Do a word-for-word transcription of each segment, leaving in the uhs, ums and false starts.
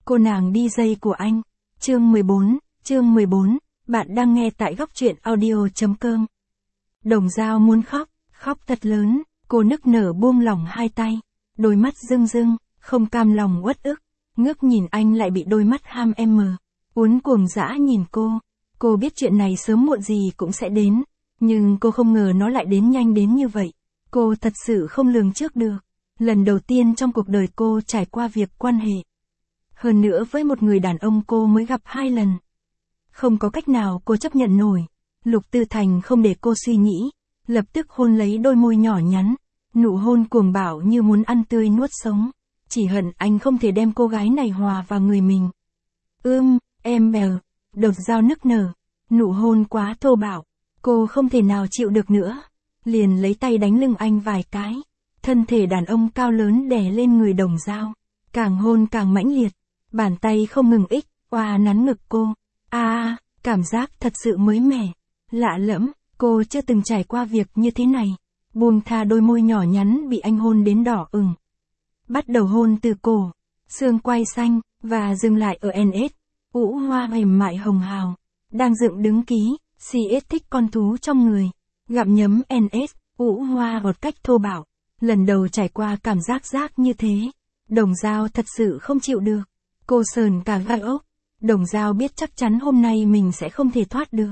cô nàng đi dây của anh. Chương mười bốn, chương mười bốn, bạn đang nghe tại góc truyện audio.com. Đồng Dao muốn khóc, khóc thật lớn, cô nức nở buông lỏng hai tay, đôi mắt rưng rưng, không cam lòng uất ức, ngước nhìn anh lại bị đôi mắt ham em mờ, uốn cuồng dã nhìn cô. Cô biết chuyện này sớm muộn gì cũng sẽ đến, nhưng cô không ngờ nó lại đến nhanh đến như vậy. Cô thật sự không lường trước được. Lần đầu tiên trong cuộc đời cô trải qua việc quan hệ. Hơn nữa với một người đàn ông cô mới gặp hai lần. Không có cách nào cô chấp nhận nổi. Lục Tư Thành không để cô suy nghĩ, lập tức hôn lấy đôi môi nhỏ nhắn, nụ hôn cuồng bạo như muốn ăn tươi nuốt sống. Chỉ hận anh không thể đem cô gái này hòa vào người mình. Ưm, em bèo, Đồng Dao nức nở, nụ hôn quá thô bạo, cô không thể nào chịu được nữa, liền lấy tay đánh lưng anh vài cái. Thân thể đàn ông cao lớn đè lên người Đồng Dao, càng hôn càng mãnh liệt, bàn tay không ngừng ích, oa nắn ngực cô. A, à, cảm giác thật sự mới mẻ, lạ lẫm, cô chưa từng trải qua việc như thế này. Buông tha đôi môi nhỏ nhắn bị anh hôn đến đỏ ửng. Bắt đầu hôn từ cổ, xương quai xanh, và dừng lại ở en ét, ũ hoa mềm mại hồng hào, đang dựng đứng ký, xê ét thích con thú trong người, gặm nhấm en ét, ũ hoa một cách thô bạo. Lần đầu trải qua cảm giác giác như thế, Đồng Dao thật sự không chịu được. Cô sờn cả gai ốc. Đồng Dao biết chắc chắn hôm nay mình sẽ không thể thoát được.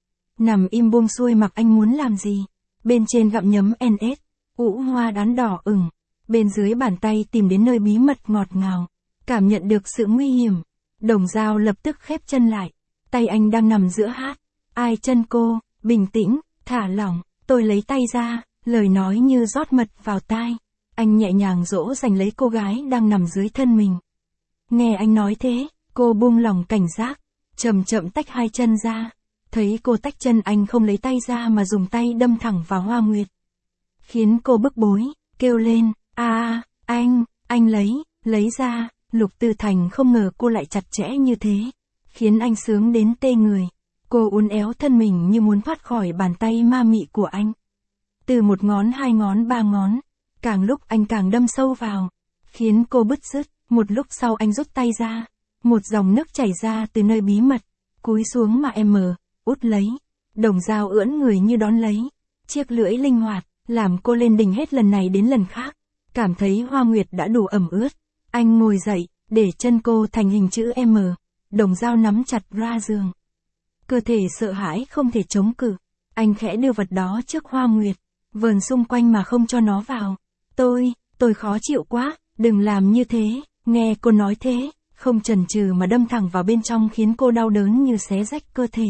Nằm im buông xuôi mặc anh muốn làm gì. Bên trên gặm nhấm en ét, ũ hoa đán đỏ ửng. Bên dưới bàn tay tìm đến nơi bí mật ngọt ngào. Cảm nhận được sự nguy hiểm. Đồng Dao lập tức khép chân lại. Tay anh đang nằm giữa hát. Ai chân cô, bình tĩnh, thả lỏng. Tôi lấy tay ra. Lời nói như rót mật vào tai. Anh nhẹ nhàng dỗ dành lấy cô gái đang nằm dưới thân mình. Nghe anh nói thế, cô buông lỏng cảnh giác, chậm chậm tách hai chân ra. Thấy cô tách chân anh không lấy tay ra mà dùng tay đâm thẳng vào Hoa Nguyệt. Khiến cô bức bối, kêu lên, a à, anh, anh lấy, lấy ra. Lục Tư Thành không ngờ cô lại chặt chẽ như thế. Khiến anh sướng đến tê người. Cô uốn éo thân mình như muốn thoát khỏi bàn tay ma mị của anh. Từ một ngón hai ngón ba ngón, càng lúc anh càng đâm sâu vào, khiến cô bứt rứt. Một lúc sau anh rút tay ra, một dòng nước chảy ra từ nơi bí mật, cúi xuống mà em mờ, út lấy. Đồng Dao ưỡn người như đón lấy, chiếc lưỡi linh hoạt, làm cô lên đỉnh hết lần này đến lần khác. Cảm thấy Hoa Nguyệt đã đủ ẩm ướt, anh ngồi dậy, để chân cô thành hình chữ M. Đồng Dao nắm chặt ra giường. Cơ thể sợ hãi không thể chống cự, anh khẽ đưa vật đó trước Hoa Nguyệt. Vờn xung quanh mà không cho nó vào. Tôi, tôi khó chịu quá, đừng làm như thế. Nghe cô nói thế, không chần chừ mà đâm thẳng vào bên trong khiến cô đau đớn như xé rách cơ thể.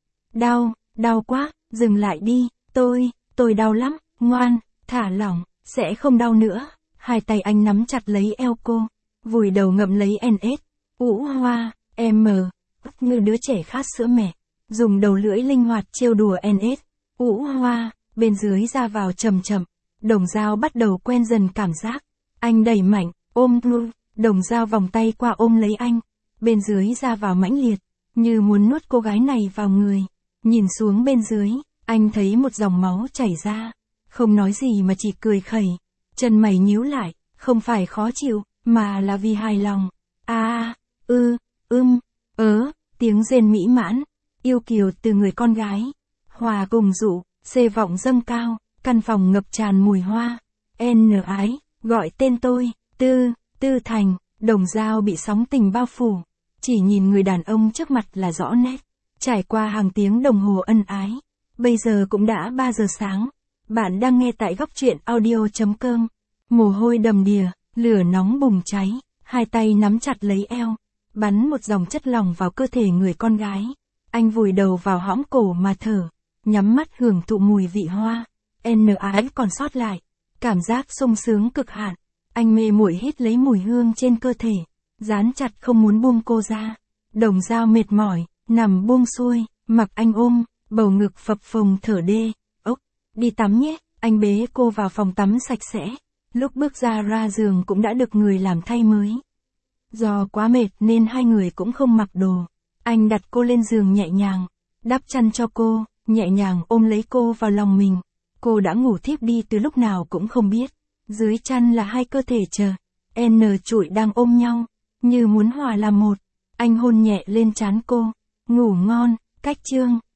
Đau, đau quá, dừng lại đi, tôi, tôi đau lắm, ngoan, thả lỏng, sẽ không đau nữa. Hai tay anh nắm chặt lấy eo cô, vùi đầu ngậm lấy en ét, ũ hoa, em mờ, như đứa trẻ khát sữa mẹ, dùng đầu lưỡi linh hoạt trêu đùa en ét, ũ hoa. Bên dưới ra vào chậm chậm, Đồng Dao bắt đầu quen dần cảm giác. Anh đẩy mạnh, ôm luôn, Đồng Dao vòng tay qua ôm lấy anh. Bên dưới ra vào mãnh liệt, như muốn nuốt cô gái này vào người. Nhìn xuống bên dưới, anh thấy một dòng máu chảy ra. Không nói gì mà chỉ cười khẩy. Chân mày nhíu lại, không phải khó chịu, mà là vì hài lòng. A, ư, ưm, ớ, tiếng rên mỹ mãn, yêu kiều từ người con gái. Hòa cùng dụ. Xê vọng dâng cao, căn phòng ngập tràn mùi hoa. N ái, gọi tên tôi, Tư, Tư Thành. Đồng Dao bị sóng tình bao phủ. Chỉ nhìn người đàn ông trước mặt là rõ nét. Trải qua hàng tiếng đồng hồ ân ái. Bây giờ cũng đã ba giờ sáng. Bạn đang nghe tại góc truyện audio.com. Mồ hôi đầm đìa, lửa nóng bùng cháy. Hai tay nắm chặt lấy eo. Bắn một dòng chất lỏng vào cơ thể người con gái. Anh vùi đầu vào hõm cổ mà thở. Nhắm mắt hưởng thụ mùi vị hoa. N ái còn sót lại. Cảm giác sung sướng cực hạn. Anh mê muội hít lấy mùi hương trên cơ thể. Dán chặt không muốn buông cô ra. Đồng Dao mệt mỏi, nằm buông xuôi, mặc anh ôm, bầu ngực phập phồng thở đê. Ốc, đi tắm nhé. Anh bế cô vào phòng tắm sạch sẽ. Lúc bước ra ra giường cũng đã được người làm thay mới. Do quá mệt nên hai người cũng không mặc đồ. Anh đặt cô lên giường nhẹ nhàng, đắp chăn cho cô. Nhẹ nhàng ôm lấy cô vào lòng mình. Cô đã ngủ thiếp đi từ lúc nào cũng không biết. Dưới chăn là hai cơ thể chờ. N trụi đang ôm nhau. như muốn hòa làm một. Anh hôn nhẹ lên trán cô. Ngủ ngon, cách chương.